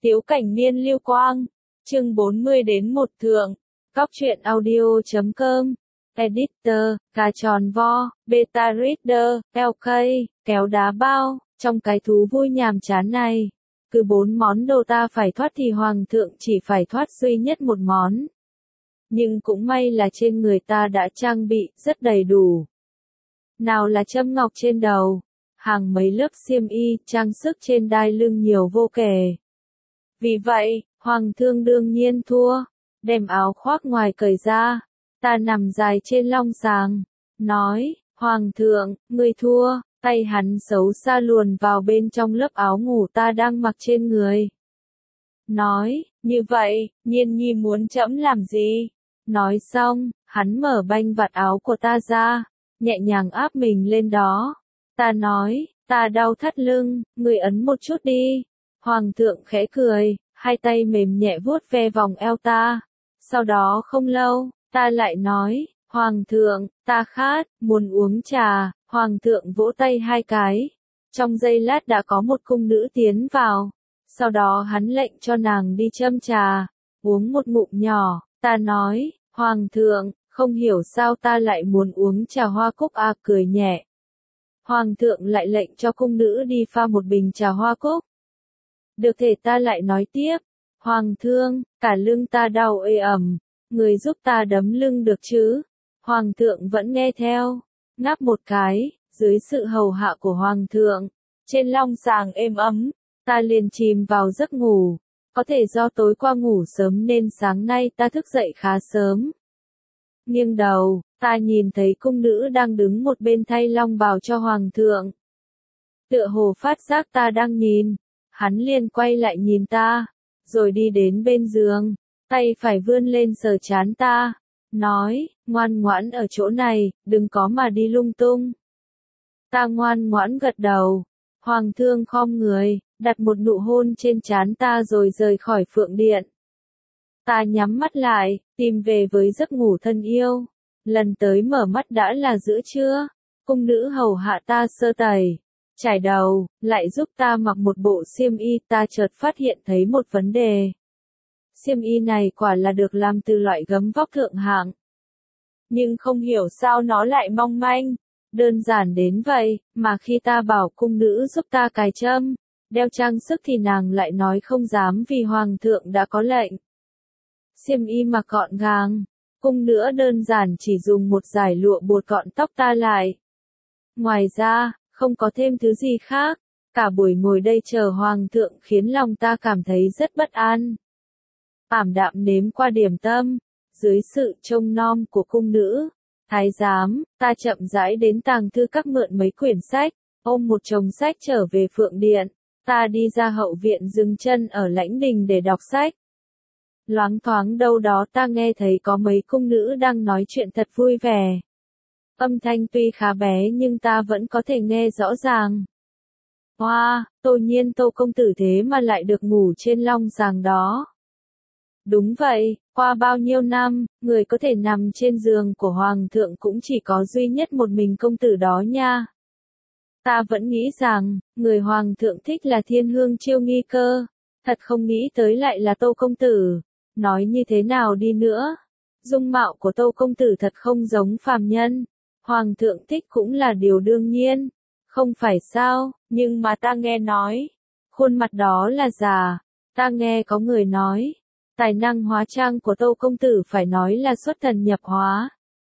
Tiếu Cảnh Niên Lưu Quang, chương 40 đến một thượng, Cóc truyện audio.com, editor, cà tròn vo, beta reader, LK, kéo đá bao, trong cái thú vui nhàm chán này. Cứ 4 món đồ ta phải thoát thì hoàng thượng chỉ phải thoát duy nhất một món. Nhưng cũng may là trên người ta đã trang bị rất đầy đủ. Nào là châm ngọc trên đầu, hàng mấy lớp xiêm y, trang sức trên đai lưng nhiều vô kể. Vì vậy, hoàng thương đương nhiên thua, đem áo khoác ngoài cởi ra, ta nằm dài trên long sàng, nói, hoàng thượng, ngươi thua, tay hắn xấu xa luồn vào bên trong lớp áo ngủ ta đang mặc trên người. Nói, như vậy, Nhiên Nhi muốn trẫm làm gì? Nói xong, hắn mở banh vạt áo của ta ra, nhẹ nhàng áp mình lên đó. Ta nói, ta đau thắt lưng, ngươi ấn một chút đi. Hoàng thượng khẽ cười, hai tay mềm nhẹ vuốt ve vòng eo ta. Sau đó không lâu, ta lại nói, Hoàng thượng, ta khát, muốn uống trà. Hoàng thượng vỗ tay hai cái. Trong giây lát đã có một cung nữ tiến vào. Sau đó hắn lệnh cho nàng đi châm trà, uống một ngụm nhỏ. Ta nói, Hoàng thượng, không hiểu sao ta lại muốn uống trà hoa cúc à, cười nhẹ. Hoàng thượng lại lệnh cho cung nữ đi pha một bình trà hoa cúc. Được thể ta lại nói tiếp, Hoàng thượng, cả lưng ta đau ê ẩm, người giúp ta đấm lưng được chứ? Hoàng thượng vẫn nghe theo, ngáp một cái, dưới sự hầu hạ của Hoàng thượng, trên long sàng êm ấm, ta liền chìm vào giấc ngủ. Có thể do tối qua ngủ sớm nên sáng nay ta thức dậy khá sớm. Nghiêng đầu, ta nhìn thấy cung nữ đang đứng một bên thay long bào cho hoàng thượng. Tựa hồ phát giác ta đang nhìn, hắn liền quay lại nhìn ta, rồi đi đến bên giường, tay phải vươn lên sờ trán ta, nói, ngoan ngoãn ở chỗ này, đừng có mà đi lung tung. Ta ngoan ngoãn gật đầu, hoàng thượng khom người, đặt một nụ hôn trên trán ta rồi rời khỏi phượng điện. Ta nhắm mắt lại, tìm về với giấc ngủ thân yêu. Lần tới mở mắt đã là giữa trưa, cung nữ hầu hạ ta sơ tẩy, chải đầu, lại giúp ta mặc một bộ xiêm y. Ta chợt phát hiện thấy một vấn đề. Xiêm y này quả là được làm từ loại gấm vóc thượng hạng. Nhưng không hiểu sao nó lại mong manh, đơn giản đến vậy, mà khi ta bảo cung nữ giúp ta cài trâm, đeo trang sức thì nàng lại nói không dám vì hoàng thượng đã có lệnh. Xiêm y mặc gọn gàng, cung nữa đơn giản chỉ dùng một dải lụa buộc gọn tóc ta lại. Ngoài ra, không có thêm thứ gì khác, cả buổi ngồi đây chờ hoàng thượng khiến lòng ta cảm thấy rất bất an. Ảm đạm nếm qua điểm tâm, dưới sự trông nom của cung nữ, thái giám, ta chậm rãi đến tàng thư các mượn mấy quyển sách, ôm một chồng sách trở về phượng điện. Ta đi ra hậu viện dừng chân ở lãnh đình để đọc sách. Loáng thoáng đâu đó ta nghe thấy có mấy cung nữ đang nói chuyện thật vui vẻ. Âm thanh tuy khá bé nhưng ta vẫn có thể nghe rõ ràng. Hoa, Tô Nhiên Tô công tử thế mà lại được ngủ trên long sàng đó. Đúng vậy, qua bao nhiêu năm, người có thể nằm trên giường của hoàng thượng cũng chỉ có duy nhất một mình công tử đó nha. Ta vẫn nghĩ rằng, người hoàng thượng thích là Thiên Hương Chiêu Nghi cơ. Thật không nghĩ tới lại là Tô công tử. Nói như thế nào đi nữa, dung mạo của Tô công tử thật không giống phàm nhân. Hoàng thượng thích cũng là điều đương nhiên, không phải sao? Nhưng mà ta nghe nói, khuôn mặt đó là giả. Ta nghe có người nói, tài năng hóa trang của Tô công tử phải nói là xuất thần nhập hóa.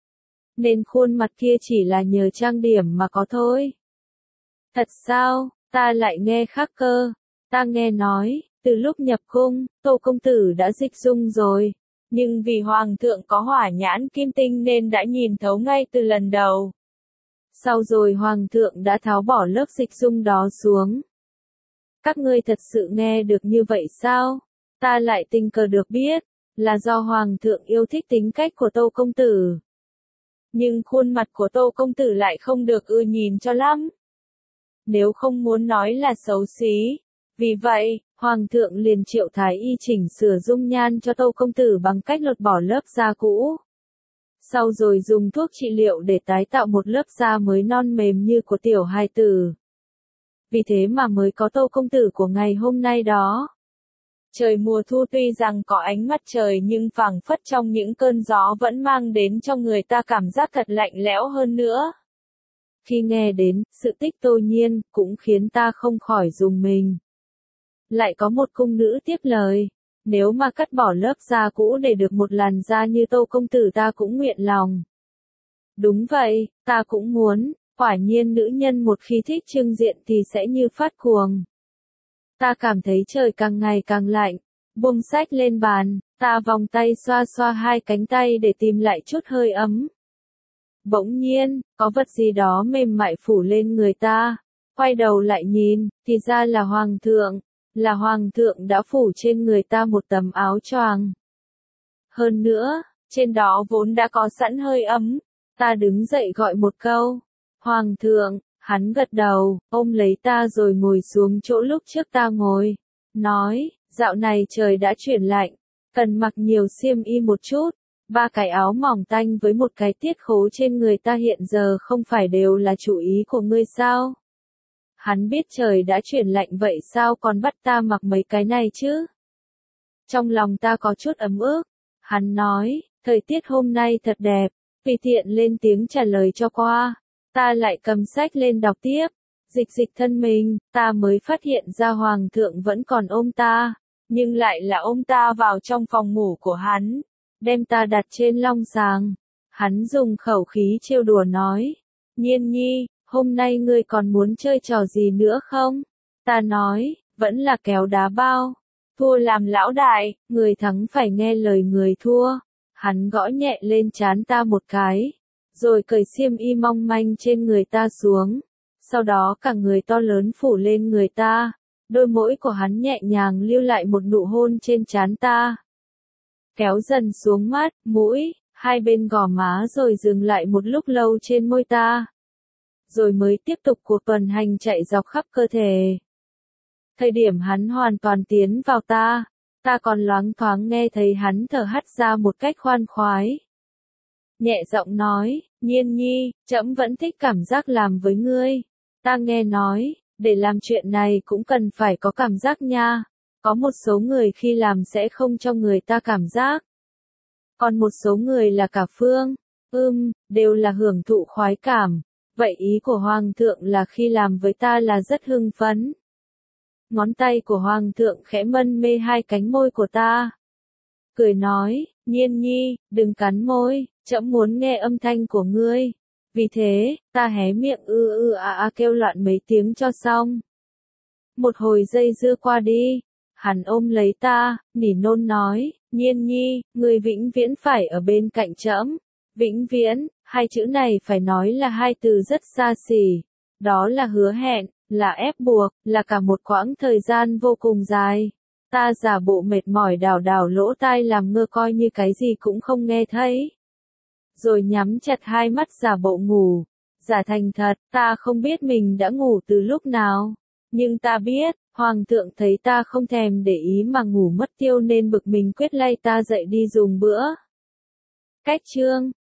Nên khuôn mặt kia chỉ là nhờ trang điểm mà có thôi. Thật sao? Ta lại nghe khác cơ. Ta nghe nói, từ lúc nhập cung, Tô công tử đã dịch dung rồi. Nhưng vì hoàng thượng có hỏa nhãn kim tinh nên đã nhìn thấu ngay từ lần đầu. Sau rồi hoàng thượng đã tháo bỏ lớp dịch dung đó xuống. Các ngươi thật sự nghe được như vậy sao? Ta lại tình cờ được biết, là do hoàng thượng yêu thích tính cách của Tô công tử. Nhưng khuôn mặt của Tô công tử lại không được ưa nhìn cho lắm. Nếu không muốn nói là xấu xí. Vì vậy, hoàng thượng liền triệu thái y chỉnh sửa dung nhan cho Tô công tử bằng cách lột bỏ lớp da cũ. Sau rồi dùng thuốc trị liệu để tái tạo một lớp da mới non mềm như của tiểu hài tử. Vì thế mà mới có Tô công tử của ngày hôm nay đó. Trời mùa thu tuy rằng có ánh mặt trời nhưng phảng phất trong những cơn gió vẫn mang đến cho người ta cảm giác thật lạnh lẽo hơn nữa. Khi nghe đến sự tích Tô Nhiên, cũng khiến ta không khỏi rùng mình. Lại có một cung nữ tiếp lời, nếu mà cắt bỏ lớp da cũ để được một làn da như Tô công tử ta cũng nguyện lòng. Đúng vậy, ta cũng muốn, quả nhiên nữ nhân một khi thích trưng diện thì sẽ như phát cuồng. Ta cảm thấy trời càng ngày càng lạnh, buông sách lên bàn, ta vòng tay xoa xoa hai cánh tay để tìm lại chút hơi ấm. Bỗng nhiên, có vật gì đó mềm mại phủ lên người ta, quay đầu lại nhìn, thì ra là hoàng thượng đã phủ trên người ta một tấm áo choàng. Hơn nữa, trên đó vốn đã có sẵn hơi ấm, ta đứng dậy gọi một câu, Hoàng thượng, hắn gật đầu, ôm lấy ta rồi ngồi xuống chỗ lúc trước ta ngồi, nói, dạo này trời đã chuyển lạnh, cần mặc nhiều xiêm y một chút. 3 cái áo mỏng tanh với một cái tiết khố trên người ta hiện giờ không phải đều là chủ ý của ngươi sao? Hắn biết trời đã chuyển lạnh vậy sao còn bắt ta mặc mấy cái này chứ? Trong lòng ta có chút ấm ức. Hắn nói, thời tiết hôm nay thật đẹp, tùy tiện lên tiếng trả lời cho qua. Ta lại cầm sách lên đọc tiếp. Dịch thân mình, ta mới phát hiện ra hoàng thượng vẫn còn ôm ta, nhưng lại là ôm ta vào trong phòng ngủ của hắn. Đem ta đặt trên long sàng. Hắn dùng khẩu khí trêu đùa nói. Nhiên nhi, hôm nay ngươi còn muốn chơi trò gì nữa không? Ta nói, vẫn là kéo đá bao. Thua làm lão đại, người thắng phải nghe lời người thua. Hắn gõ nhẹ lên trán ta một cái. Rồi cởi xiêm y mong manh trên người ta xuống. Sau đó cả người to lớn phủ lên người ta. Đôi mũi của hắn nhẹ nhàng lưu lại một nụ hôn trên trán ta. Kéo dần xuống mắt, mũi, hai bên gò má rồi dừng lại một lúc lâu trên môi ta. Rồi mới tiếp tục cuộc tuần hành chạy dọc khắp cơ thể. Thời điểm hắn hoàn toàn tiến vào ta còn loáng thoáng nghe thấy hắn thở hắt ra một cách khoan khoái. Nhẹ giọng nói, Nhiên nhi, trẫm vẫn thích cảm giác làm với ngươi. Ta nghe nói, để làm chuyện này cũng cần phải có cảm giác nha. Có một số người khi làm sẽ không cho người ta cảm giác. Còn một số người là cả phương, đều là hưởng thụ khoái cảm. Vậy ý của Hoàng thượng là khi làm với ta là rất hưng phấn. Ngón tay của Hoàng thượng khẽ mân mê hai cánh môi của ta. Cười nói, Nhiên nhi, đừng cắn môi, trẫm muốn nghe âm thanh của ngươi. Vì thế, ta hé miệng kêu loạn mấy tiếng cho xong. Một hồi dây dưa qua đi. Hắn ôm lấy ta, nỉ nôn nói, Nhiên nhi, người vĩnh viễn phải ở bên cạnh trẫm. Vĩnh viễn, hai chữ này phải nói là hai từ rất xa xỉ. Đó là hứa hẹn, là ép buộc, là cả một quãng thời gian vô cùng dài. Ta giả bộ mệt mỏi đảo đảo lỗ tai làm ngơ coi như cái gì cũng không nghe thấy. Rồi nhắm chặt hai mắt giả bộ ngủ. Giả thành thật, ta không biết mình đã ngủ từ lúc nào. Nhưng ta biết, Hoàng thượng thấy ta không thèm để ý mà ngủ mất tiêu nên bực mình quyết lay ta dậy đi dùng bữa. Cách chương